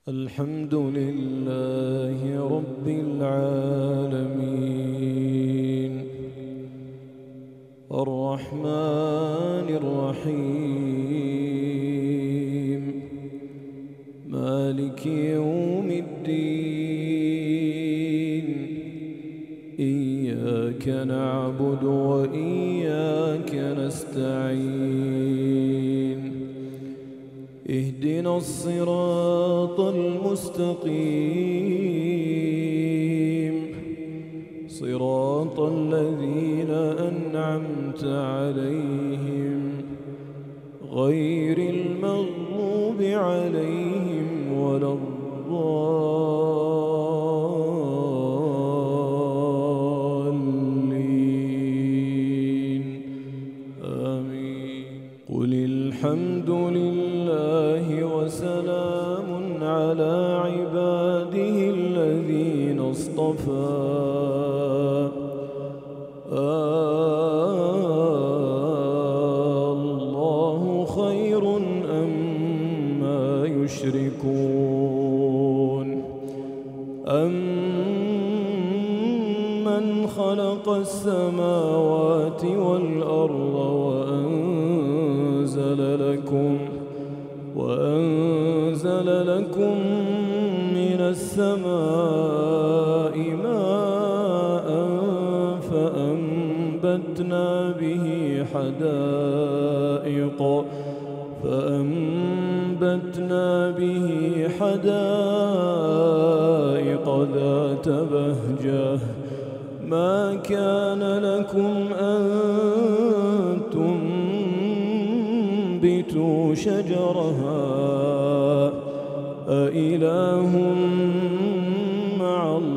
الحمد لله رب العالمين الرحمن الرحيم مالك يوم الدين إياك نعبد وإياك نستعين اهدنا الصراط المستقيم صراط الذين أنعمت عليهم غير المغضوب عليهم ولا الضالين آمين. قل الحمد لله وسلام على عباده الذين اصطفى الله خير أما يشركون أمن خلق السماوات والأرض وأنزل لكم من السماء ماء فأنبتنا به حدائق ذات بهجة ما كان لكم أن تنبتوا شجرها أإله مع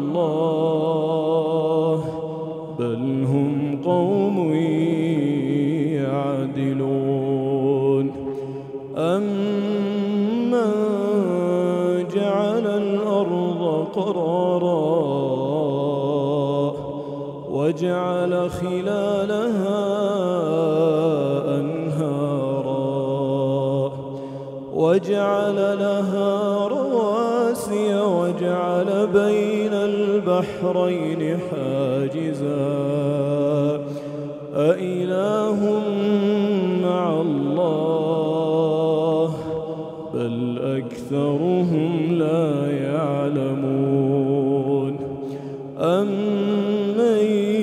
الله بل هم قوم يعدلون أمن جعل الأرض قرارا وجعل خلالها أنهارا وجعل لها رواسي وجعل بين البحرين حاجزا أإله مع الله بل أكثرهم لا يعلمون أمن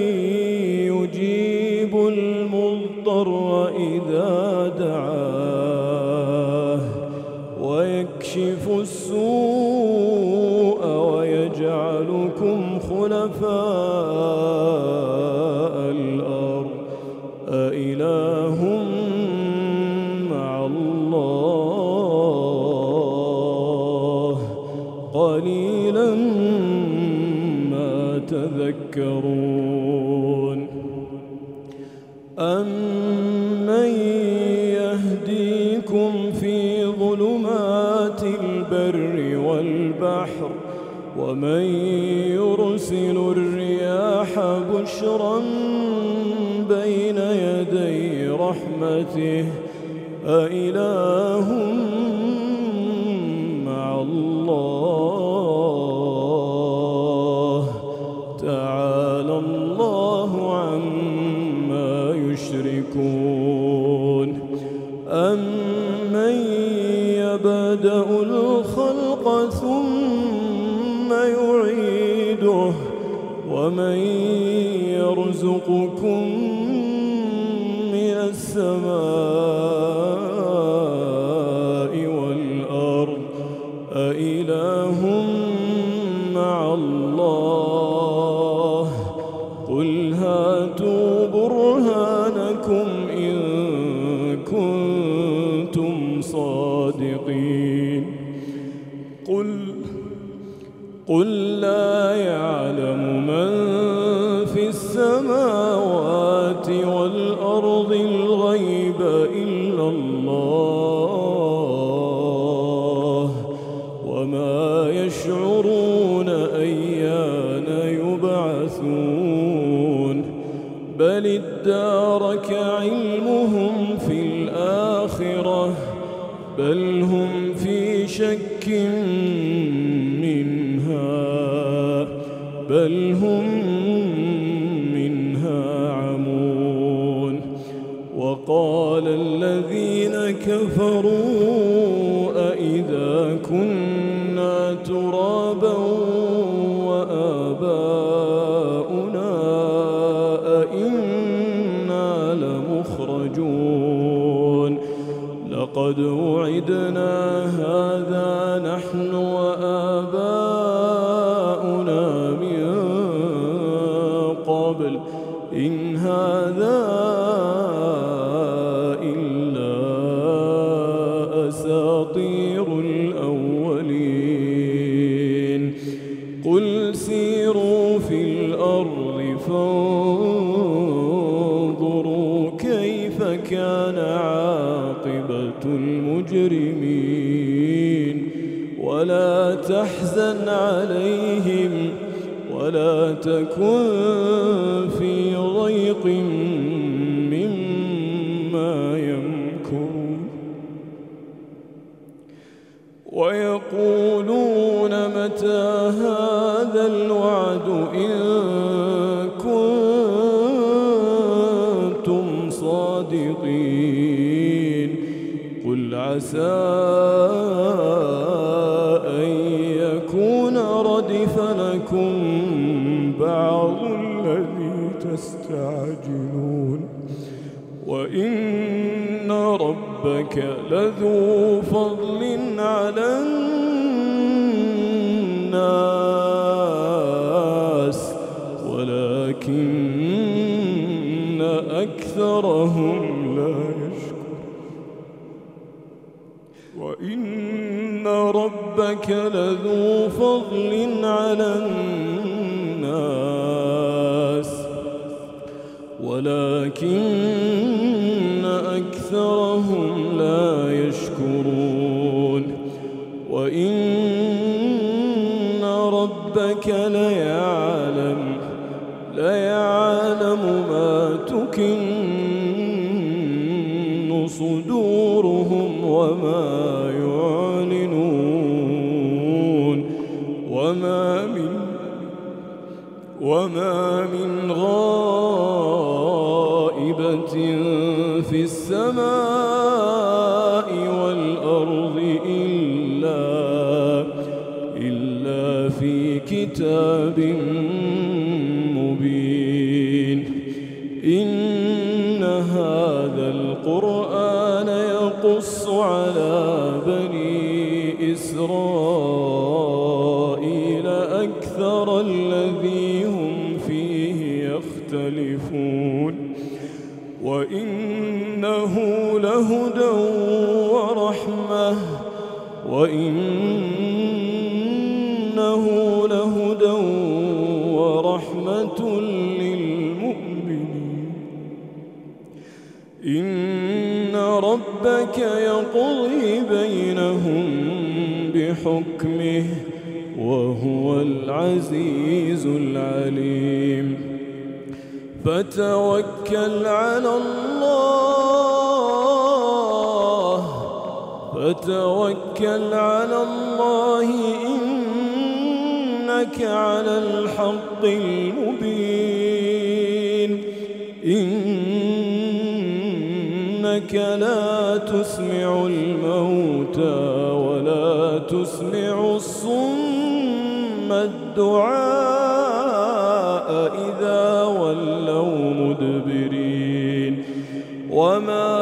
يجيب المضطر إذا دعاه ويكشف السوء ويجعلكم خلفاء الأرض أإله مع الله قليلا ما تذكرون أمن يهديكم في ظلمات البر والبحر ومن يرسل الرياح بشرا بين يدي رحمته أإله مع الله تعالى الله عما يشركون أمن يبدأ الخلق ثم يعيده ومن يرزقكم من السماء والأرض أإله مع الله قل هاتوا برهانكم إن كنتم صادقين قل لا يعلم من في السماوات والأرض الغيب إلا الله وما يشعرون أيان يبعثون بل ادارك علمهم في الآخرة بل هم في شك بل هم منها عمون. وقال الذين كفروا أإذا كنا ترابا وآباؤنا أإنا لمخرجون لقد وعدنا هذا نحن وآباؤنا من قبل إن هذا إلا أساطير الأولين. قل سيروا في الأرض فانظروا كيف كان عاقبة المجرمين ولا تحزن عليهم ولا تكن في ضيق مما يمكرون. ويقولون متى هذا الوعد إن كنتم صادقين. قل عسى أن يكون ردف لكم بعض الذي تستعجلون وإن ربك لذو فضل على الناس ولكن أكثرهم لا يشكرون. وإن ربك لذو فضل على الناس ولكن أكثرهم لا يشكرون. وإن ربك ليعلم ما تكن صدورهم وما يعلنون. وما من غائبة في السماء والأرض إلا في كتاب مبين. إن هذا القرآن يقص على بني إسرائيل أكثر الذي هم فيه يختلفون وإنه لهدى ورحمة للمؤمنين. إن ربك يقضي بينهم بحكمه وهو العزيز العليم. فتوكل على الله إنك على الحق المبين. إنك لا تسمع الموتى ولا تسمع الصم الدعاء إذا ولوا مدبرين. وما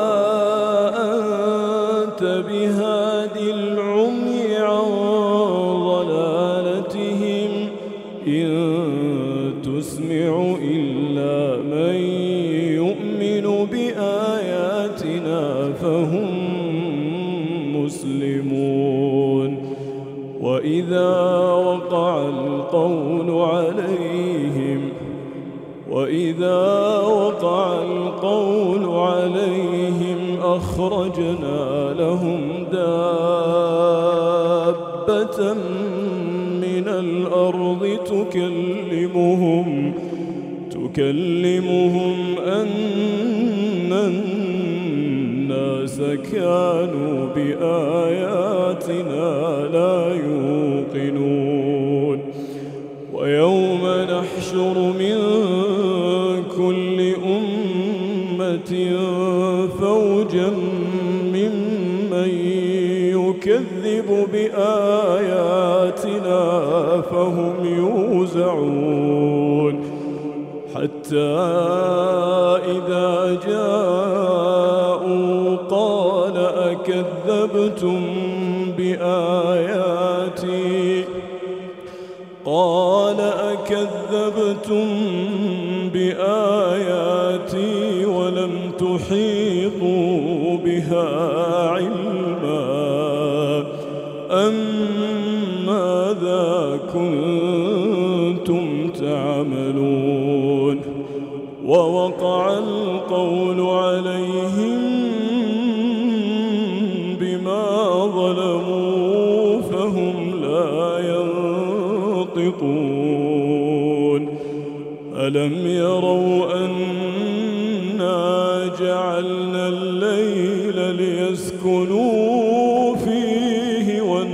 أنت بهاد العمي عن ضلالتهم إن تسمع إلا من يؤمن بآياتنا فهم مسلمون. وإذا وقع القول عليهم أخرجنا لهم دابة من الأرض تكلمهم أن الناس كانوا بآياتنا لا يوقنون. ويوم ونحشر من كل أمة فوجا ممن يكذب بآياتنا فهم يوزعون حتى إذا جاءوا قال أكذبتم بآياتي ولم تحيطوا بها علما أم ماذا كنتم تعملون ووقع القول عليهم بما ظلموا فهم لا ينطقون ألم يروا أنا جعلنا الليل ليسكنوا فيه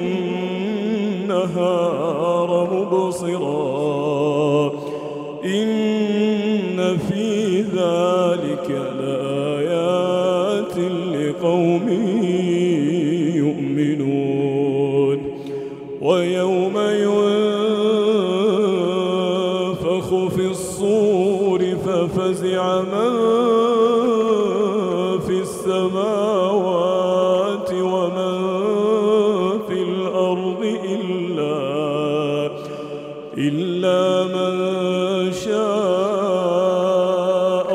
والنهار مبصرا إن في ذلك لآيات لقوم يؤمنون ويوم ينفخ في الصور ففزع من في السماوات ومن في الأرض إلا من شاء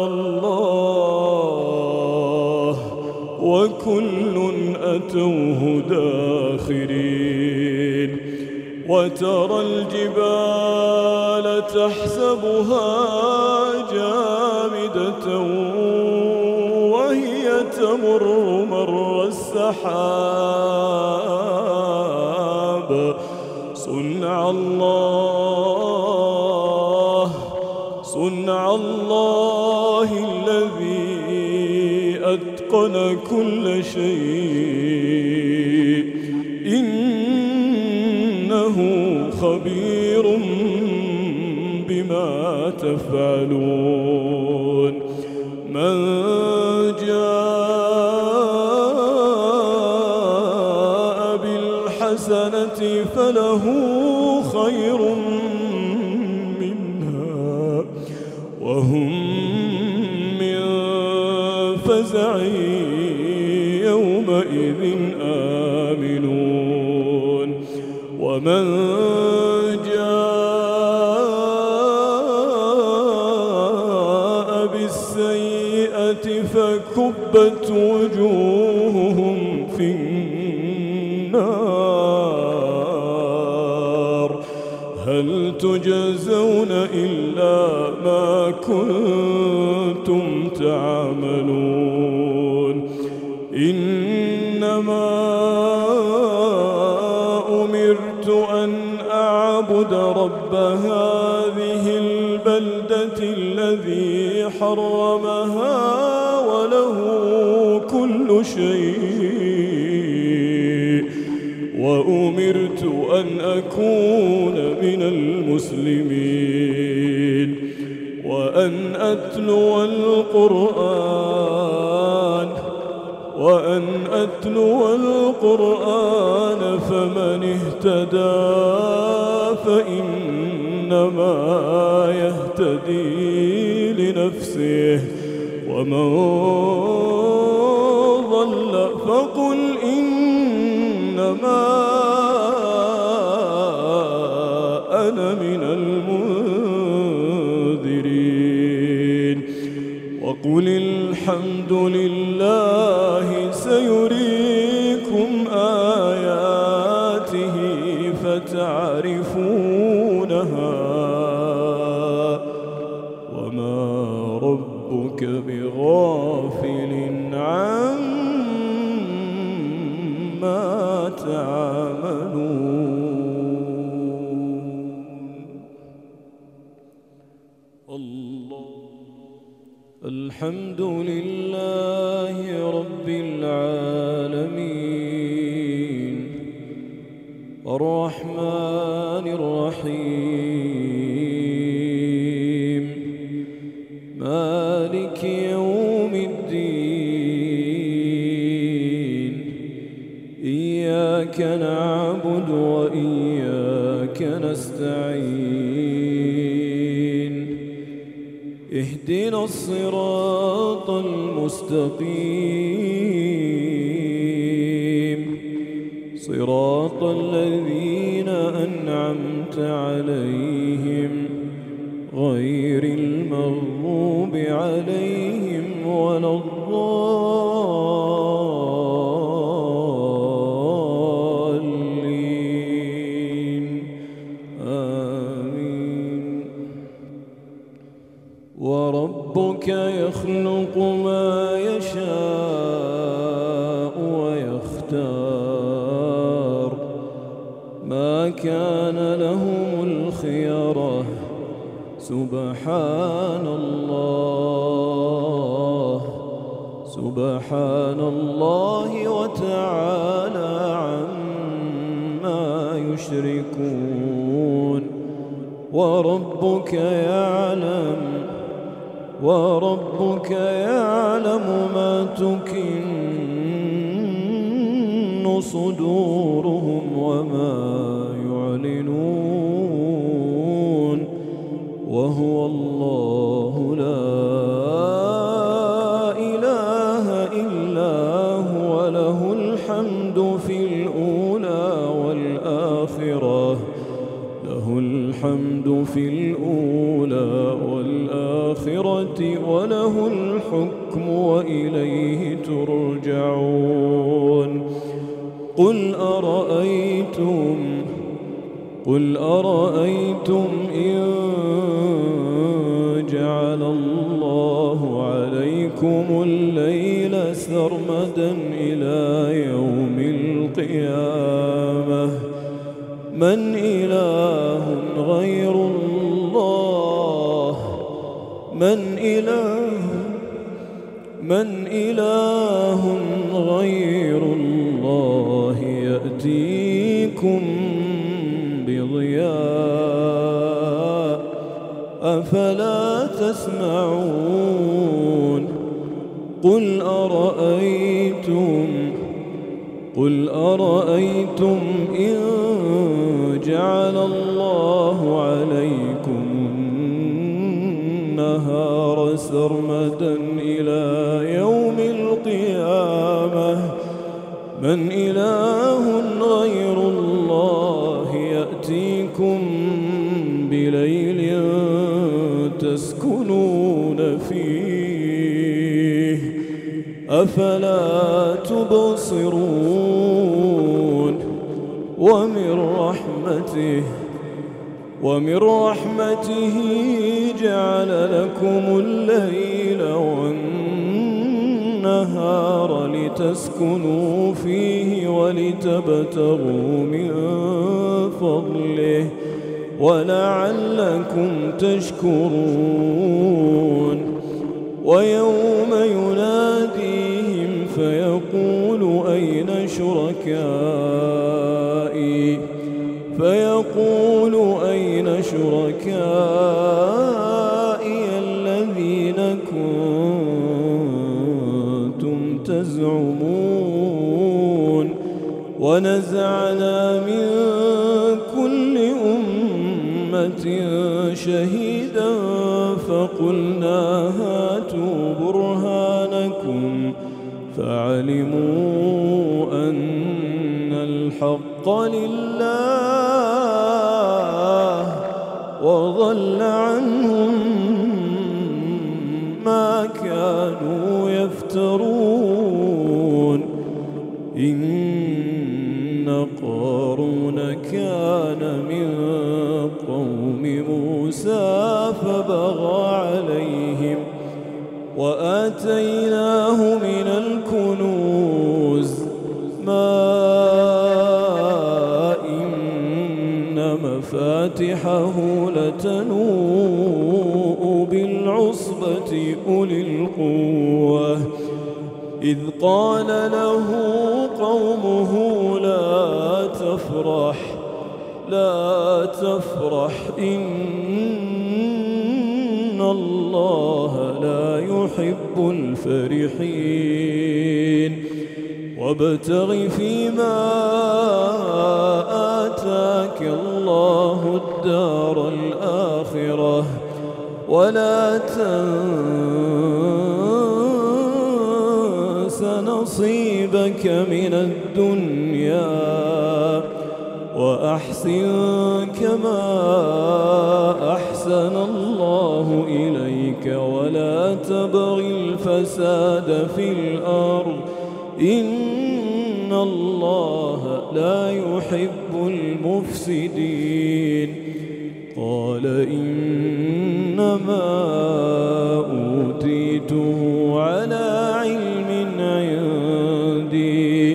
الله وكل أتوه داخرين وترى الجبال تحسبها جامدة وهي تمر مر السحاب صنع الله الذي أتقن كل شيء إنه خبير بما تفعلون من جاء بالحسنة فله خير منها وهم من فزع يومئذ آمنون ومن جاء بالسيئة فكبت وجوههم في النار هل تجزون إلا ما كنتم تعملون إنما أمرت أن أعبد رب هذه البلدة الذي حرمها وله كل شيء وأمرت أن أكون من المسلمين وأن أتلو القرآن فمن اهتدى فإنما يهتدي لنفسه ومن ضل فقل إنما أنا من المنذرين وقل الحمد لله سيريكم آياته فتعرفونها وما ربك بغافل عما تعملون الله الحمد لله رب العالمين الرحمن الرحيم وإياك نستعين اهدنا الصراط المستقيم صراط الذين أنعمت عليهم غير المغضوب عليهم ولا الضالين آمين. وربك يخلق ما يشاء ويختار ما كان لهم الخيرة سبحان الله وتعالى عما يشركون. وربك يعلم ما تكن صدورهم وما يعلنون وهو الله لا إله إلا هو له الحمد في الأولى والآخرة وله الحكم وإليه ترجعون. قل أرأيتم إن جعل الله عليكم الليل سرمدا إلى يوم القيامة من إله غير الله يأتيكم بضياء أفلا تسمعون. قل أرأيتم إن جعل الله عليكم النهار سرمدا إلى يوم القيامة من إله غير الله يأتيكم بليل تسكنون فيه أفلا تبصرون. ومن رحمته جعل لكم الليل والنهار لتسكنوا فيه ولتبتغوا من فضله ولعلكم تشكرون. ويوم يناديهم فيقول أين شركائي الذين كنتم تزعمون. ونزعنا من كل أمة شهيدا فقلنا هاتوا برهانكم فعلموا أن الحق لله وضل عنهم ما كانوا يفترون. إن قارون كان من قوم موسى فبغى عليهم وآتيناه من الكنوز ما إن مفاتحه لتنوء بالعصبة أولي القوة إذ قال له قومه لا تفرح إن الله لا يحب الفرحين. وابتغ فيما آتاك الله الدار الآخرة ولا تنس نصيبك من الدنيا وأحسن كما أحسن الله إليك ولا تبغ الفساد في الأرض إن الله لا يحب المفسدين. قال إنما أوتيته على علم عندي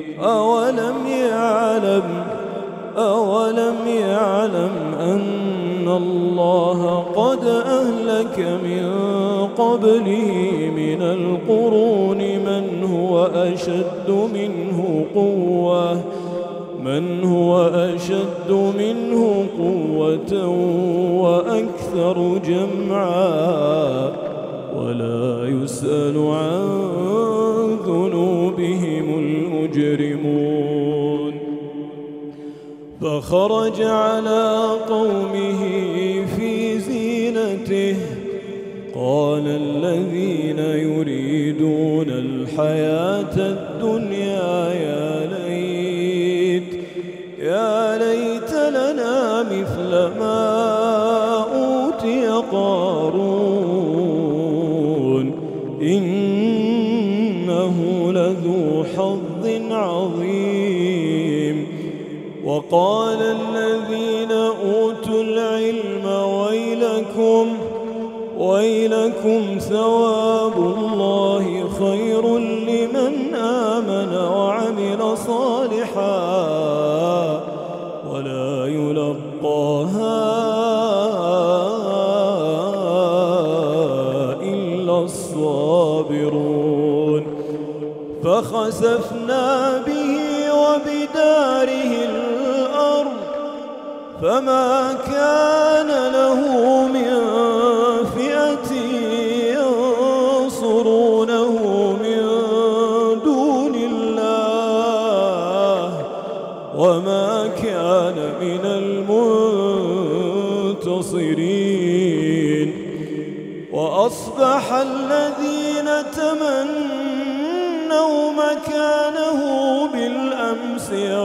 أولم يعلم أن الله قد أهلك من قبله من القرون من هو أشد منه قوة وأكثر جمعا ولا يسأل عن ذنوبهم المجرمون. فخرج على قومه في زينته قال الذين يريدون الحياة الدنيا يا ليت لنا مثل ما أوتي قارون إنه لذو حظ عظيم. وقال الذين أوتوا العلم ويلكم ثواب الله خير لمن آمن وعمل صالحا ولا يلقاها إلا الصابرون. فخسفنا به وبداره الأرض فما كان له من فئة ينصرونه من دون الله وما كان من المنتصرين. وأصبح الذين تمنوا مكانه بالأمس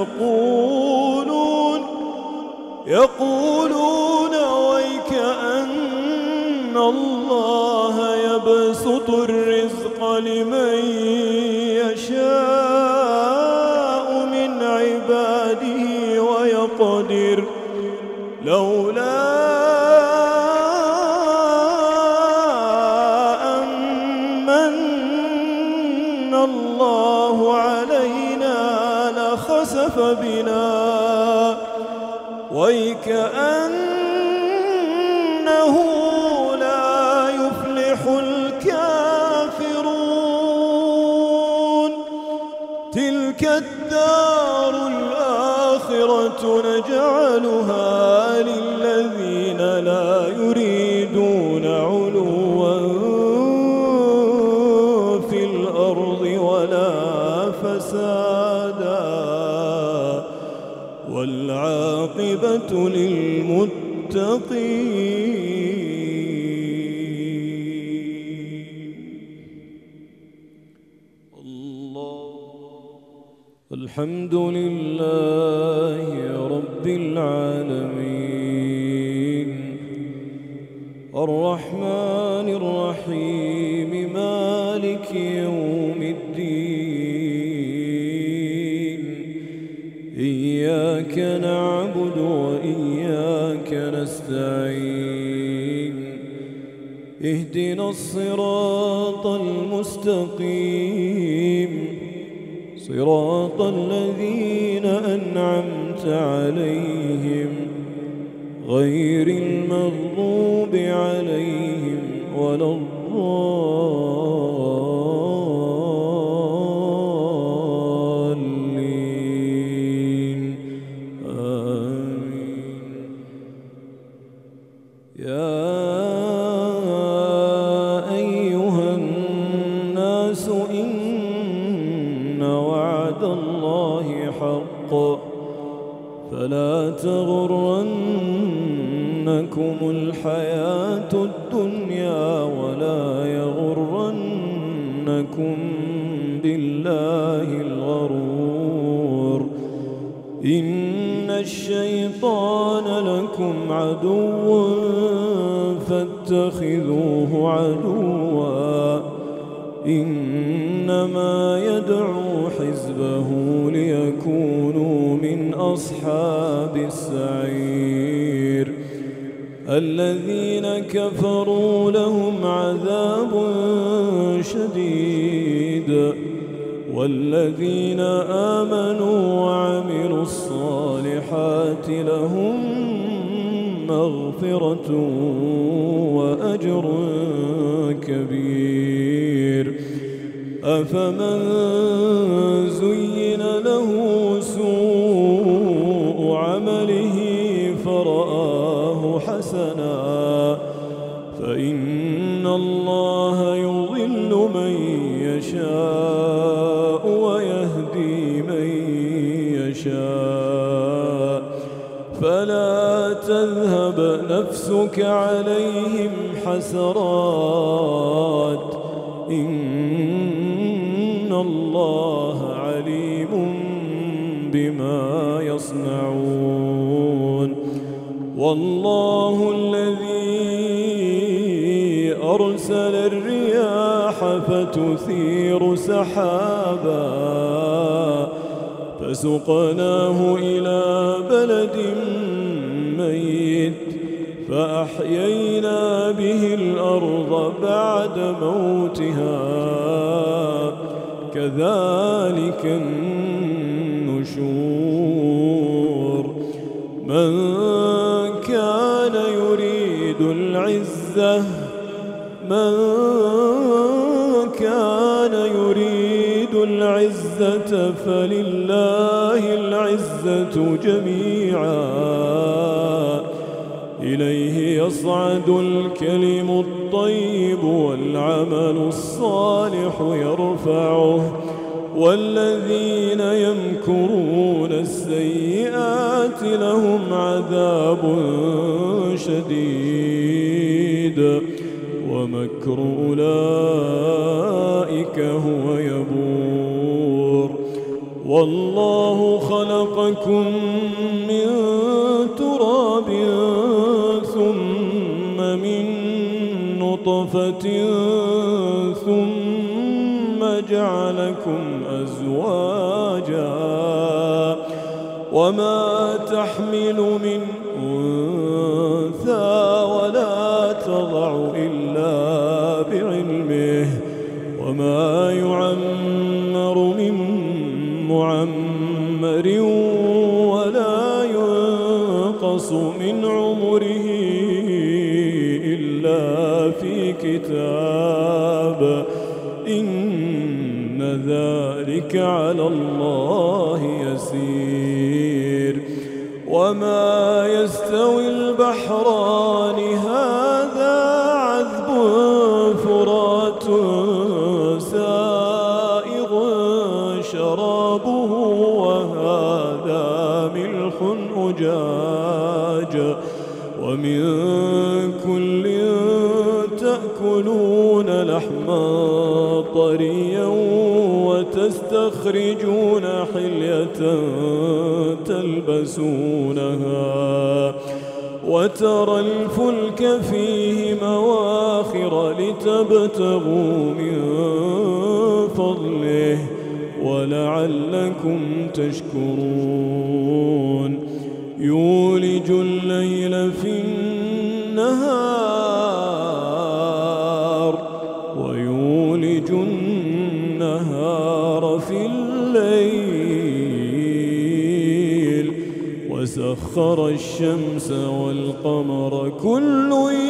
يقولون ويكأن الله يبسط الرزق لمن يشاء من عباده ويقدر لولا أن من الله علينا لخسف بنا ويكأنه لا يفلح الكافرون. تلك الدار الآخرة نجعلها للذين لا يريدون علوا في الأرض ولا فسادا والعاقبة للمتقين. الحمد لله رب العالمين الرحمن الرحيم مالك يوم الدين إياك نعبد وإياك نستعين اهدنا الصراط المستقيم صراط الذين أنعمت عليهم غير المغضوب عليهم ولا الضالين آمين. يا أيها الناس إن وعد تغرنكم الحياة الدنيا ولا يغرنكم بالله الغرور إن الشيطان لكم عدو فاتخذوه عدوا إنما يدعو حزبه ليكونوا من أصحاب السعير الذين كفروا لهم عذاب شديد والذين آمنوا وعملوا الصالحات لهم مغفرة وأجر كبير أفمن زين له سوء عمله فرآه حسنا فإن الله يضل من يشاء ويهدي من يشاء فلا تذهب نفسك عليهم حسرات إن الله عليم بما يصنعون والله الذي أرسل الرياح فتثير سحابا فسقناه إلى بلد ميت فأحيينا به الأرض بعد موتها كذلك النشور من كان يريد العزة فلله العزة جميعا إليه يصعد الكلم الطيب والعمل الصالح يرفعه والذين يمكرون السيئات لهم عذاب شديد ومكر أولئك هو يبور والله خلقكم من تراب ثم من نطفة ثم جعلكم أزواجا وما تحمل من أنثى ولا تضع إلا بعلمه وما يعمر من معمر ولا ينقص من عمره إلا في كتاب إن ذلك على الله يسير وما يستوي البحران هذا عذب فرات سائغ شرابه وهذا ملح أجاج ومن كل تأكلون لحما طريا وتستخرجون حلية تلبسونها وترى الفلك فيه مواخر لتبتغوا من فضله ولعلكم تشكرون يولج الليل في النهار ويولج النهار في الليل وسخر الشمس والقمر كل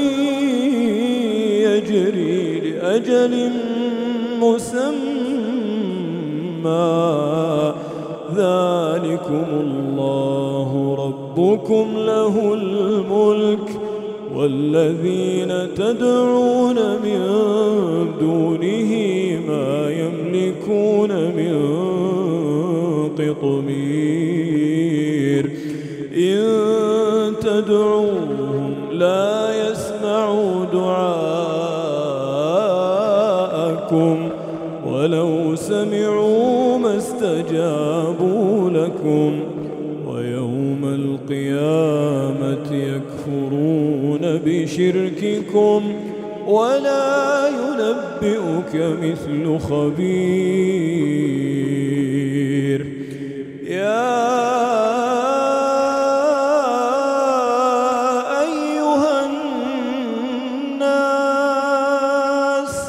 يجري لأجل مسمى ذلكم الله ربكم له الملك والذين تدعون من دونه ما يملكون من قطمير إن تدعوهم لا يسمعوا دعاءكم ولو سمعوا ما استجابوا لكم ويوم القيامة يكفرون بشرككم ولا ينبئك مثل خبير. يا أيها الناس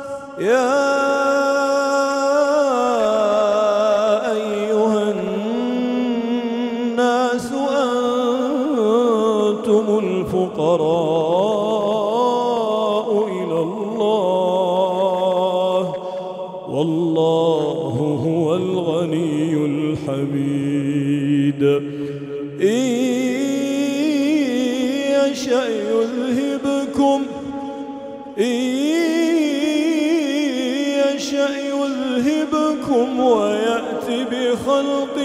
أنتم الفقراء إلى الله والله هو الغني الحميد. إن يشأ يذهبكم ويأتي بخلق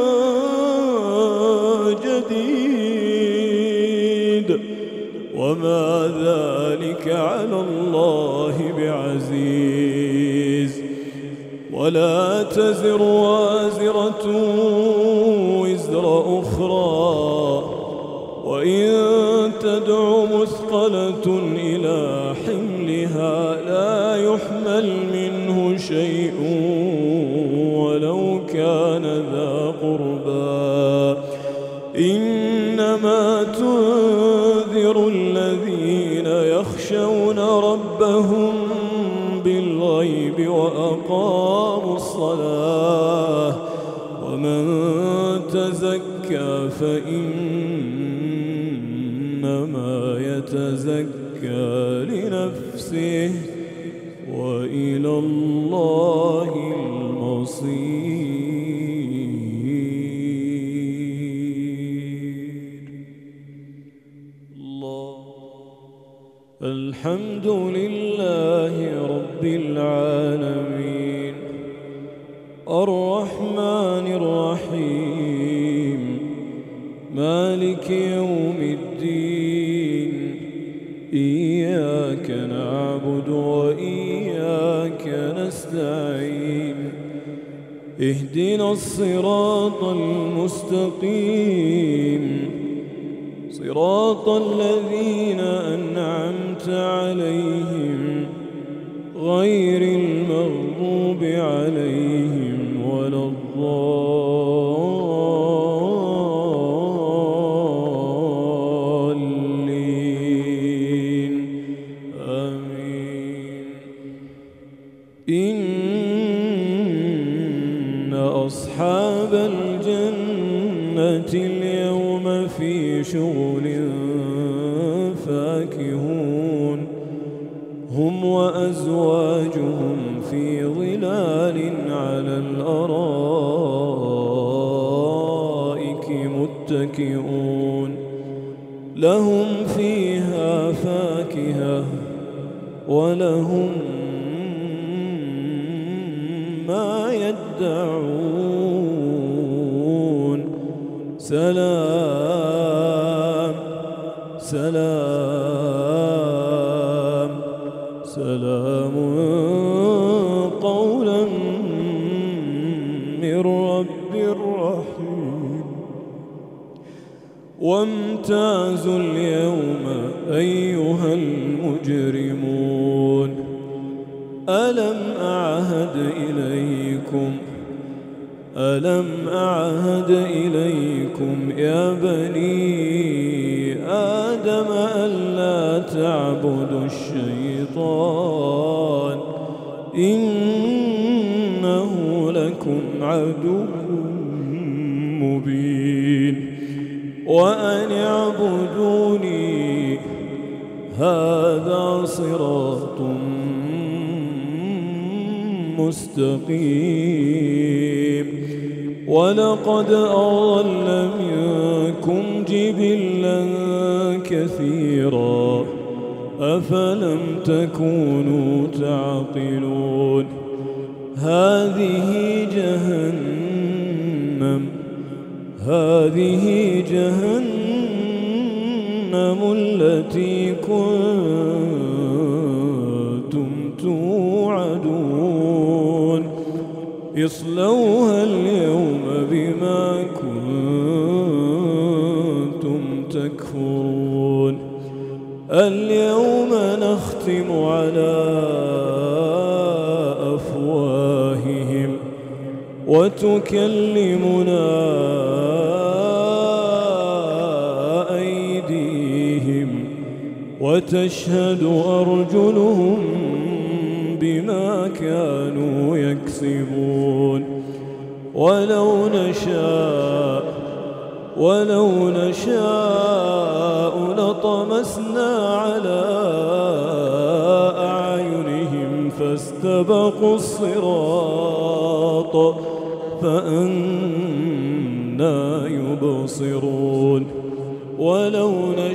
جديد وما ذلك على الله بعزيز. ولا تزر وازرة وزر أخرى وإن تدع مثقلة إلى حملها لا يحمل منه شيء ولو كان ذا قربى. إنما تنذر الذين يخشون ربهم بالغيب وأقاموا الصلاة ومن تزكى فإنما يتزكى لنفسه وإلى الله المصير. الله. الحمد لله رب العالمين الرحمن الرحيم مالك يوم الدين. إياك نعبد وإياك نستعين. اهدنا الصراط المستقيم صراط الذين أنعمت عليهم غير المغضوب عليهم ولا الضالين. آمين. إن أصحاب الجنة اليوم في شغل فاكهون هم وأزواجهم في ظلال على الأرائك متكئون لهم فيها فاكهة ولهم ما يدعون. سلام سلام سلام قولا من رب رحيم. وامتازوا اليوم أيها المجرمون ألم أعهد إليكم يا بني آدم ألا تعبدوا الشيطان إنه لكم عدو مبين. وأن اعبدوني هذا صراط مستقيم. ولقد أضل منكم جبلا كثيرا أفلم تكونوا تعقلون. هذه هذه جهنم التي كنتم توعدون اصلوها اليوم بما كنتم تكفرون اليوم نختم على أفواههم وتكلمنا أيديهم وتشهد أرجلهم بما كانوا يكسبون ولو نشاء لطمسنا على أعينهم فاستبقوا الصراط فأنى يبصرون ولو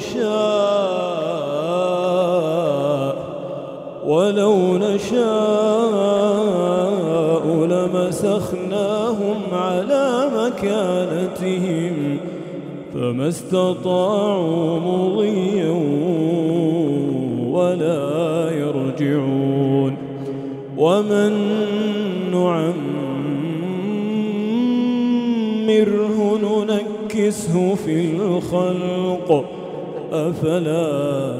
نشاء لمسخناهم على مكانتهم فما استطاعوا مضيا ولا يرجعون ومن نعمره ننكسه في الخلق أفلا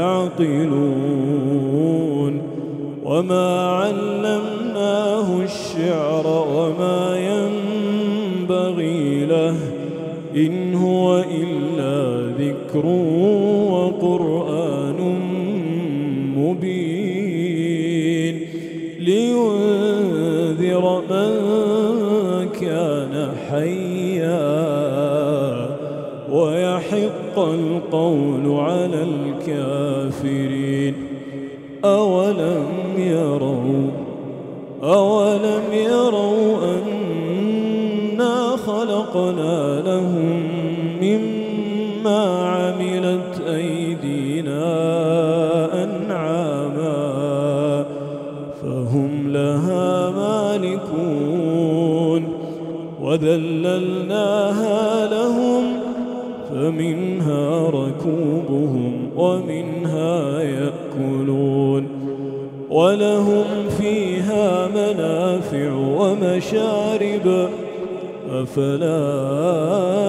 يعقلون وما علمناه الشعر وما ينبغي له إن هو إلا ذكر وقرآن مبين لينذر من كان حيا ويحق القول على الكافرين أولم يروا أنا خلقنا لهم مما عملت أيدينا أنعاما فهم لها مالكون وذللناها لهم فمنها ركوبهم ومنها يأكلون ولهم فيها منافع ومشارب أفلا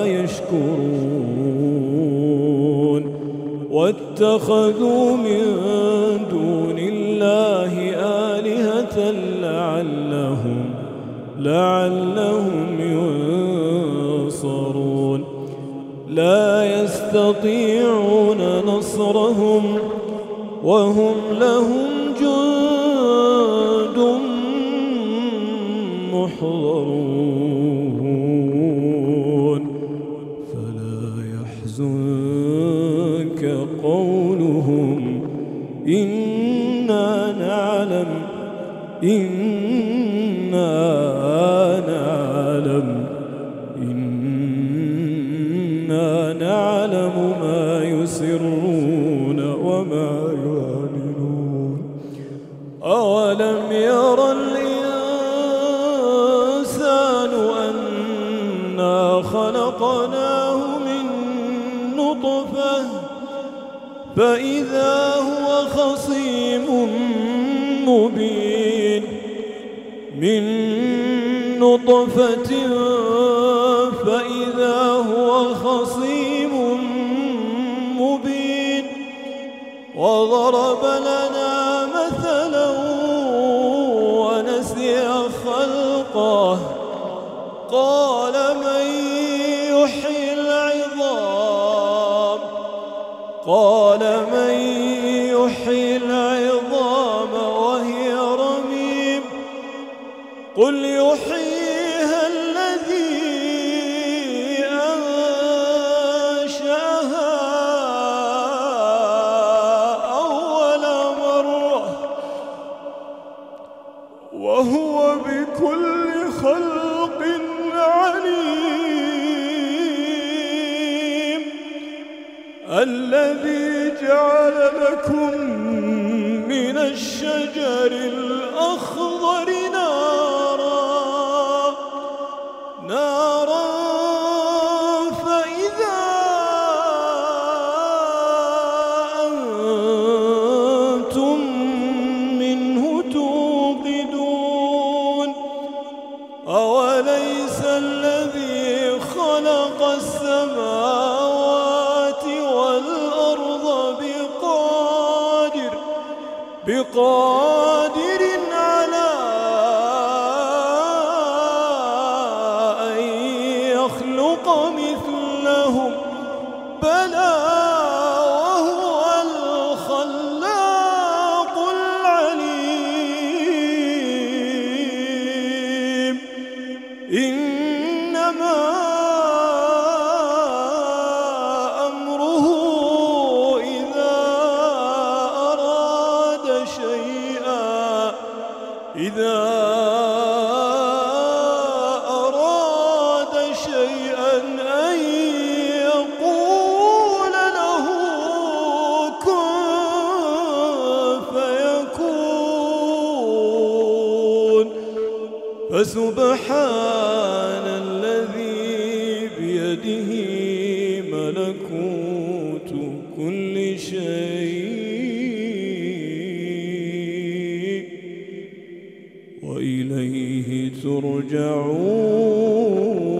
يشكرون واتخذوا من دون الله آلهة لعلهم ينصرون لا يستطيعون نصرهم وهم لهم جند محضرون فلا يحزنك قولهم إنا نعلم ما يسرون وما يعلنون أولم ير الإنسان أنا خلقناه من نطفة فإذا هو خصيم مبين من نطفة فإذا هو خصيم مبين وضرب لنا مثلا ونسي خلقه قال من يحيي العظام وهي رميم قل يحييها الذي أنشأها أول مرة وهو بكل خلق عليم الذي جعل لكم من الشجر الأخضر نارا بقادر على أن يخلق مثلهم بلى وهو الخلاق العليم إنما أمره إذا أراد شيئا أن يقول له كن فيكون فسبحان الذي بيده ملكوت كل شيء وإليه ترجعون.